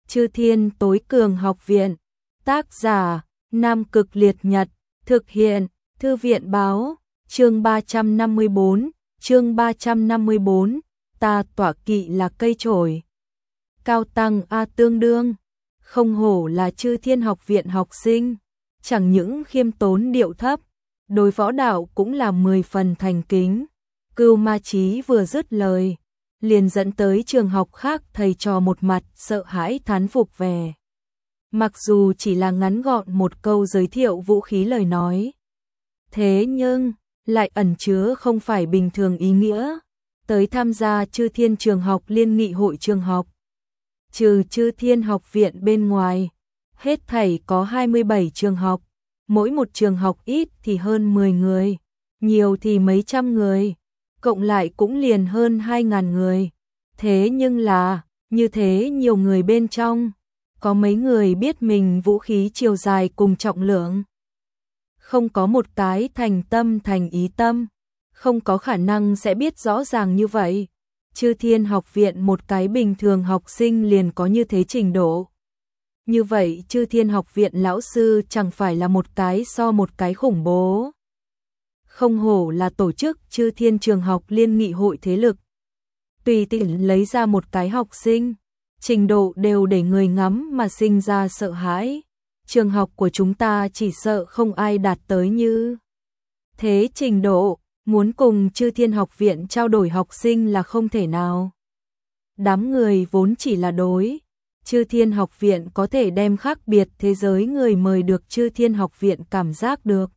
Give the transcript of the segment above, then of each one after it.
Chư Thiên Tối Cường Học Viện. Tác giả: Nam Cực Liệt Nhật. Thực hiện: Thư viện báo. Chương 354. Ta tọa kỵ là cây trổi. Cao tăng a tương đương. Không hổ là Chư Thiên Học Viện học sinh. Chẳng những khiêm tốn điệu thấp, đối võ đạo cũng là 10 phần thành kính. Cưu Ma Chí vừa dứt lời, liền dẫn tới trường học khác thầy trò một mặt sợ hãi thán phục về. Mặc dù chỉ là ngắn gọn một câu giới thiệu vũ khí lời nói, thế nhưng lại ẩn chứa không phải bình thường ý nghĩa. Tới tham gia Chư Thiên Trường Học Liên nghị hội trường học, trừ Chư Thiên Học Viện bên ngoài, hết thảy có 27 trường học, mỗi một trường học ít thì hơn 10 người, nhiều thì mấy trăm người, cộng lại cũng liền hơn 2.000 người. Thế nhưng là, như thế nhiều người bên trong, có mấy người biết mình vũ khí chiều dài cùng trọng lượng. Không có một cái thành tâm thành ý tâm, không có khả năng sẽ biết rõ ràng như vậy. Chư Thiên Học Viện một cái bình thường học sinh liền có như thế trình độ. Như vậy Chư Thiên Học Viện lão sư chẳng phải là một cái so một cái khủng bố. Không hổ là tổ chức Chư Thiên Trường Học Liên nghị hội thế lực. Tùy tiện lấy ra một cái học sinh, trình độ đều để người ngắm mà sinh ra sợ hãi. Trường học của chúng ta chỉ sợ không ai đạt tới như thế trình độ, muốn cùng Chư Thiên Học Viện trao đổi học sinh là không thể nào. Đám người vốn chỉ là đối Chư Thiên Học Viện có thể đem khác biệt thế giới người mời được Chư Thiên Học Viện cảm giác được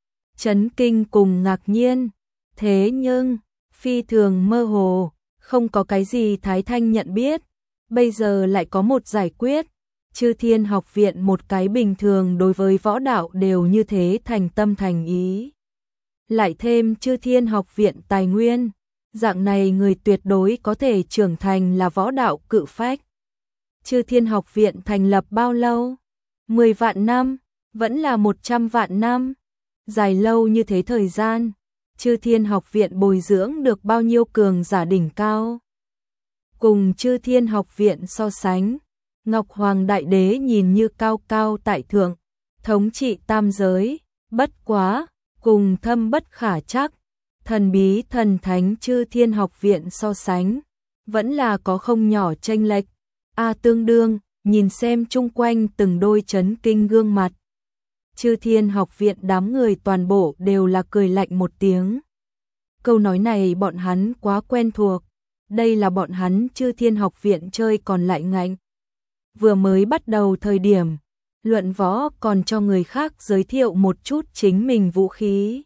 chấn kinh cùng ngạc nhiên. Thế nhưng phi thường mơ hồ, không có cái gì Thái Thanh nhận biết. Bây giờ lại có một giải quyết. Chư Thiên Học Viện một cái bình thường đối với võ đạo đều như thế thành tâm thành ý. Lại thêm Chư Thiên Học Viện tài nguyên, dạng này người tuyệt đối có thể trưởng thành là võ đạo cự phách. Chư Thiên Học Viện thành lập bao lâu? 10 vạn năm, vẫn là 100 vạn năm. Dài lâu như thế thời gian, Chư Thiên Học Viện bồi dưỡng được bao nhiêu cường giả đỉnh cao? Cùng Chư Thiên Học Viện so sánh, Ngọc Hoàng Đại Đế nhìn như cao cao tại thượng, thống trị tam giới, bất quá, cùng thâm bất khả trắc, thần bí thần thánh Chư Thiên Học Viện so sánh, vẫn là có không nhỏ chênh lệch. Tương đương, nhìn xem chung quanh từng đôi chấn kinh gương mặt. Chư Thiên Học Viện đám người toàn bộ đều là cười lạnh một tiếng. Câu nói này bọn hắn quá quen thuộc, đây là bọn hắn Chư Thiên Học Viện chơi còn lại ngạnh. Vừa mới bắt đầu thời điểm, luận võ còn cho người khác giới thiệu một chút chính mình vũ khí.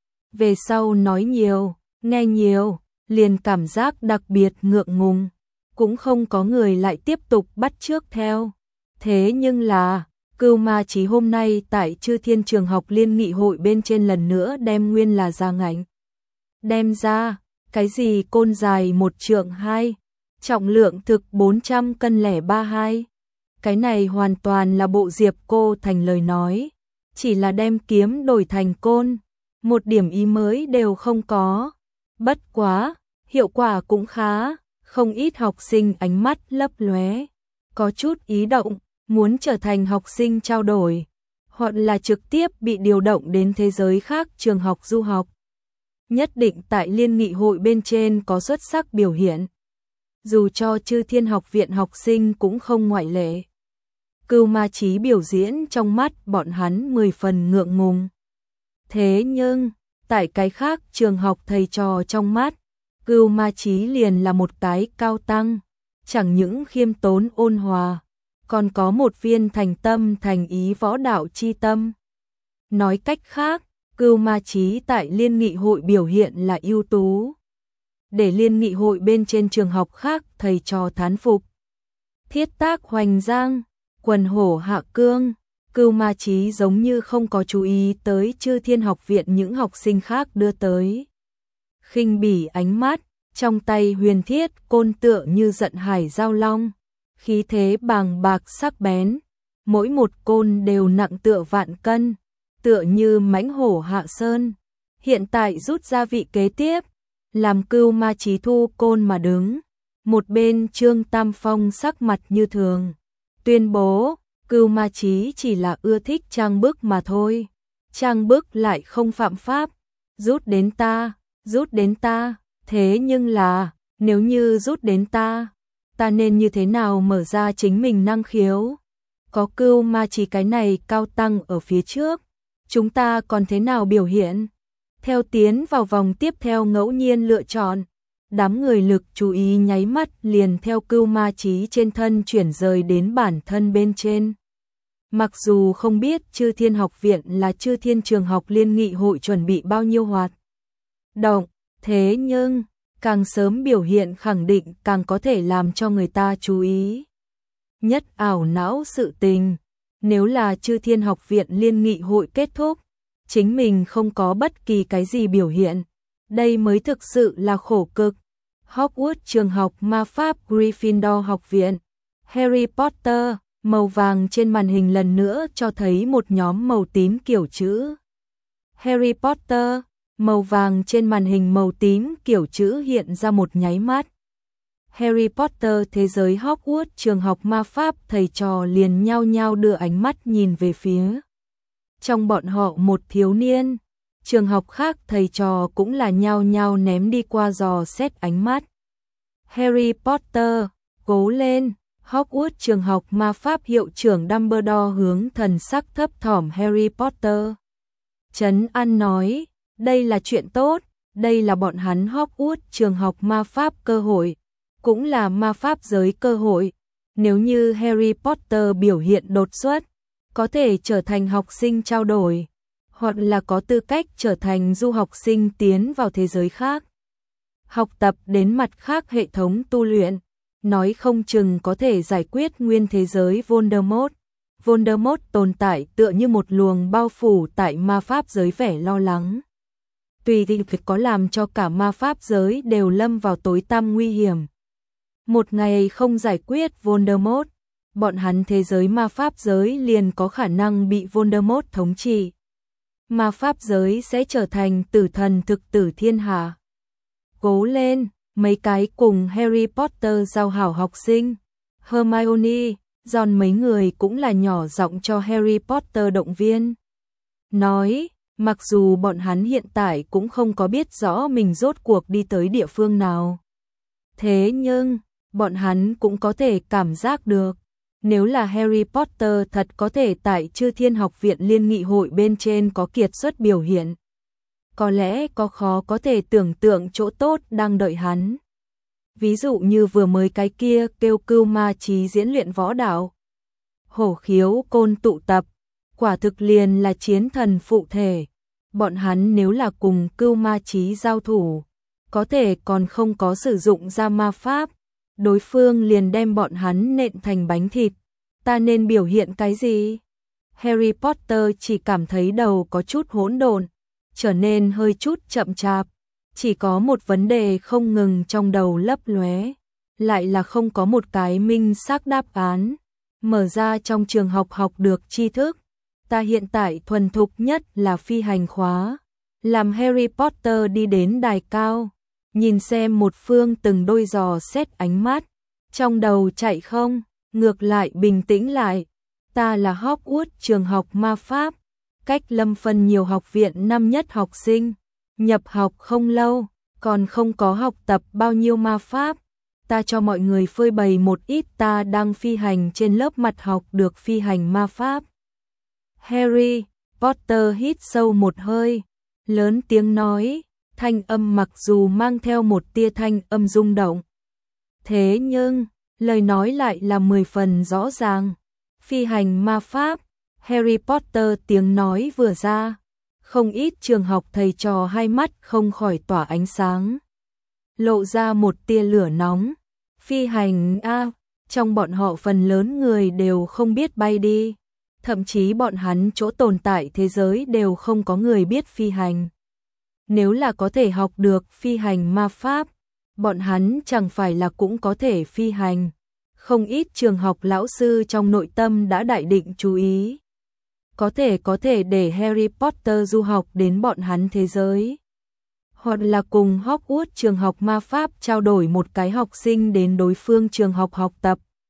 Về sau nói nhiều, nghe nhiều, liền cảm giác đặc biệt ngượng ngùng, cũng không có người lại tiếp tục bắt chước theo. Thế nhưng là, Cưu Ma Chí hôm nay tại Chư Thiên Trường Học Liên nghị hội bên trên lần nữa đem nguyên là ra ngạnh. Đem ra, cái gì côn dài 1 trượng 2, trọng lượng thực 400 cân lẻ 32. Cái này hoàn toàn là bộ Diệp Cô Thành lời nói, chỉ là đem kiếm đổi thành côn, một điểm ý mới đều không có. Bất quá, hiệu quả cũng khá, không ít học sinh ánh mắt lấp lóe, có chút ý động, muốn trở thành học sinh trao đổi, hoặc là trực tiếp bị điều động đến thế giới khác trường học du học. Nhất định tại Liên nghị hội bên trên có xuất sắc biểu hiện. Dù cho Chư Thiên Học Viện học sinh cũng không ngoại lệ. Cưu Ma Chí biểu diễn trong mắt bọn hắn 10 phần ngượng ngùng. Thế nhưng, tại cái khác trường học thầy trò trong mắt, Cưu Ma Chí liền là một cái cao tăng, chẳng những khiêm tốn ôn hòa, còn có một viên thành tâm thành ý võ đạo chi tâm. Nói cách khác, Cưu Ma Chí tại Liên nghị hội biểu hiện là ưu tú, để Liên nghị hội bên trên trường học khác thầy trò thán phục. Thiết Tác Hoành Giang, quần hổ hạ cương, Cưu Ma Chí giống như không có chú ý tới Chư Thiên Học Viện những học sinh khác đưa tới khinh bỉ ánh mắt, trong tay huyền thiết côn tựa như giận hải giao long, khí thế bàng bạc sắc bén, mỗi một côn đều nặng tựa vạn cân, tựa như mãnh hổ hạ sơn. Hiện tại rút ra vị kế tiếp, làm Cưu Ma Chí thu côn mà đứng, một bên Trương Tam Phong sắc mặt như thường, tuyên bố Cưu Ma Chí chỉ là ưa thích trang bức mà thôi. Trang bức lại không phạm pháp. Rút đến ta, thế nhưng là, nếu như rút đến ta nên như thế nào mở ra chính mình năng khiếu? Có Cưu Ma Chí cái này cao tăng ở phía trước, chúng ta còn thế nào biểu hiện? Theo tiến vào vòng tiếp theo ngẫu nhiên lựa chọn, đám người lực chú ý nháy mắt liền theo Cưu Ma Chí trên thân chuyển rời đến bản thân bên trên. Mặc dù không biết Chư Thiên Học Viện là Chư Thiên Trường Học Liên Nghị hội chuẩn bị bao nhiêu hoạt động, thế nhưng càng sớm biểu hiện khẳng định càng có thể làm cho người ta chú ý. Nhất ảo não sự tình, nếu là Chư Thiên Học Viện Liên Nghị hội kết thúc, chính mình không có bất kỳ cái gì biểu hiện, đây mới thực sự là khổ cực. Hogwarts Trường học Ma pháp Gryffindor Học viện, Harry Potter, màu vàng trên màn hình lần nữa cho thấy một nhóm màu tím kiểu chữ. Harry Potter, màu vàng trên màn hình màu tím kiểu chữ hiện ra một nháy mắt. Harry Potter thế giới Hogwarts Trường học ma pháp, thầy trò liền nhao nhao đưa ánh mắt nhìn về phía. Trong bọn họ một thiếu niên, trường học khác thầy trò cũng là nhao nhao ném đi qua dò xét ánh mắt. Harry Potter, cố lên! Hogwarts Trường học ma pháp hiệu trưởng Dumbledore hướng thần sắc thấp thỏm Harry Potter trấn an nói, đây là chuyện tốt, đây là bọn hắn Hogwarts Trường học ma pháp cơ hội, cũng là ma pháp giới cơ hội. Nếu như Harry Potter biểu hiện đột xuất, có thể trở thành học sinh trao đổi, hoặc là có tư cách trở thành du học sinh tiến vào thế giới khác, học tập đến mặt khác hệ thống tu luyện, nói không chừng có thể giải quyết nguyên thế giới Voldemort. Voldemort tồn tại tựa như một luồng bao phủ tại ma pháp giới vẻ lo lắng. Tùy thì có làm cho cả ma pháp giới đều lâm vào tối tăm nguy hiểm. Một ngày không giải quyết Voldemort, bọn hắn thế giới ma pháp giới liền có khả năng bị Voldemort thống trị. Ma pháp giới sẽ trở thành tử thần thực tử thiên hạ. Cố lên! Mấy cái cùng Harry Potter giao hảo học sinh, Hermione, Ron mấy người cũng là nhỏ giọng cho Harry Potter động viên. Nói, mặc dù bọn hắn hiện tại cũng không có biết rõ mình rốt cuộc đi tới địa phương nào. Thế nhưng, bọn hắn cũng có thể cảm giác được, nếu là Harry Potter thật có thể tại Chư Thiên Học Viện Liên Nghị hội bên trên có kiệt xuất biểu hiện, có lẽ có khó có thể tưởng tượng chỗ tốt đang đợi hắn. Ví dụ như vừa mới cái kia kêu Cưu Ma Chí diễn luyện võ đạo. Hổ khiếu côn tụ tập, quả thực liền là chiến thần phụ thể. Bọn hắn nếu là cùng Cưu Ma Chí giao thủ, có thể còn không có sử dụng ra ma pháp, đối phương liền đem bọn hắn nện thành bánh thịt. Ta nên biểu hiện cái gì? Harry Potter chỉ cảm thấy đầu có chút hỗn độn, trở nên hơi chút chậm chạp, chỉ có một vấn đề không ngừng trong đầu lấp lóe, lại là không có một cái minh xác đáp án. Mở ra trong trường học học được tri thức, ta hiện tại thuần thục nhất là phi hành khóa. Làm Harry Potter đi đến đài cao, nhìn xem một phương từng đôi dò xét ánh mắt, trong đầu chạy không, ngược lại bình tĩnh lại. Ta là Hogwarts Trường học ma pháp, cách Lâm phân nhiều học viện năm nhất học sinh, nhập học không lâu, còn không có học tập bao nhiêu ma pháp. Ta cho mọi người phơi bày một ít ta đang phi hành trên lớp mặt học được phi hành ma pháp. Harry Potter hít sâu một hơi, lớn tiếng nói, thanh âm mặc dù mang theo một tia thanh âm rung động. Thế nhưng, lời nói lại là 10 phần rõ ràng. Phi hành ma pháp, Harry Potter tiếng nói vừa ra, không ít trường học thầy trò hai mắt không khỏi tỏa ánh sáng, lộ ra một tia lửa nóng. Phi hành trong bọn họ phần lớn người đều không biết bay đi, thậm chí bọn hắn chỗ tồn tại thế giới đều không có người biết phi hành. Nếu là có thể học được phi hành ma pháp, bọn hắn chẳng phải là cũng có thể phi hành. Không ít trường học lão sư trong nội tâm đã đại định chú ý. Có thể để Harry Potter du học đến bọn hắn thế giới. Hoặc là cùng Hogwarts Trường học ma pháp trao đổi một cái học sinh đến đối phương trường học học tập.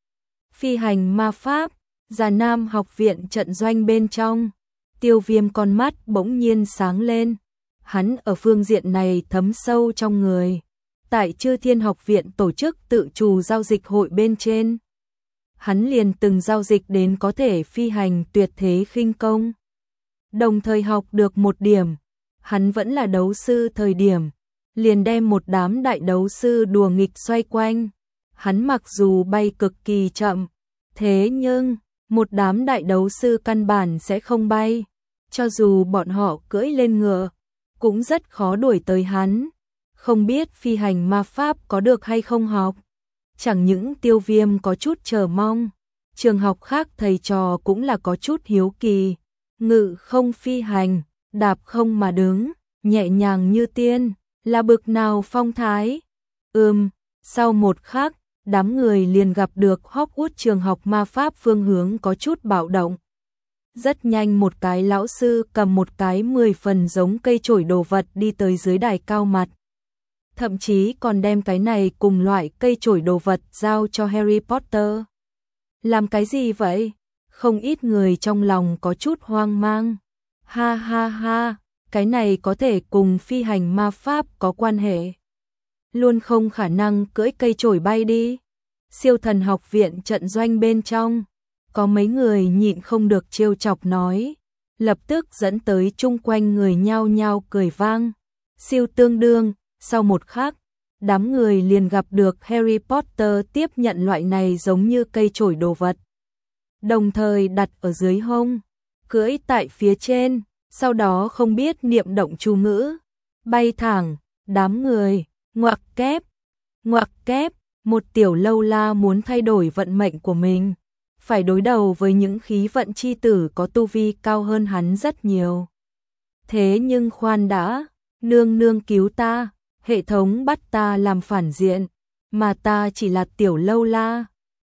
Phi hành ma pháp, Già Nam học viện trận doanh bên trong. Tiêu Viêm con mắt bỗng nhiên sáng lên. Hắn ở phương diện này thấm sâu trong người. Tại Chư Thiên học viện tổ chức tự chủ giao dịch hội bên trên, hắn liền từng giao dịch đến có thể phi hành tuyệt thế khinh công. Đồng thời học được một điểm, hắn vẫn là đấu sư thời điểm, liền đem một đám đại đấu sư đùa nghịch xoay quanh. Hắn mặc dù bay cực kỳ chậm, thế nhưng một đám đại đấu sư căn bản sẽ không bay, cho dù bọn họ cưỡi lên ngựa, cũng rất khó đuổi tới hắn. Không biết phi hành ma pháp có được hay không học. Chẳng những Tiêu Viêm có chút chờ mong, trường học khác thầy trò cũng là có chút hiếu kỳ. Ngự không phi hành, đạp không mà đứng, nhẹ nhàng như tiên, là bực nào phong thái. Sau một khắc, đám người liền gặp được Hogwarts trường học ma pháp phương hướng có chút bạo động. Rất nhanh một cái lão sư cầm một cái 10 phần giống cây chổi đồ vật đi tới dưới đài cao mặt. Thậm chí còn đem cái này cùng loại cây chổi đồ vật giao cho Harry Potter. Làm cái gì vậy? Không ít người trong lòng có chút hoang mang. Ha ha ha, cái này có thể cùng phi hành ma pháp có quan hệ. Luôn không khả năng cưỡi cây chổi bay đi. Siêu thần học viện trận doanh bên trong, có mấy người nhịn không được trêu chọc nói, lập tức dẫn tới chung quanh người nhao nhao cười vang. Siêu tương đương, sau một khắc, đám người liền gặp được Harry Potter tiếp nhận loại này giống như cây chổi đồ vật. Đồng thời đặt ở dưới hông, cưỡi tại phía trên, sau đó không biết niệm động chú ngữ, bay thẳng, đám người, ngoặc kép, một tiểu lâu la muốn thay đổi vận mệnh của mình, phải đối đầu với những khí vận chi tử có tu vi cao hơn hắn rất nhiều. Thế nhưng khoan đã, nương nương cứu ta, hệ thống bắt ta làm phản diện, mà ta chỉ là tiểu lâu la,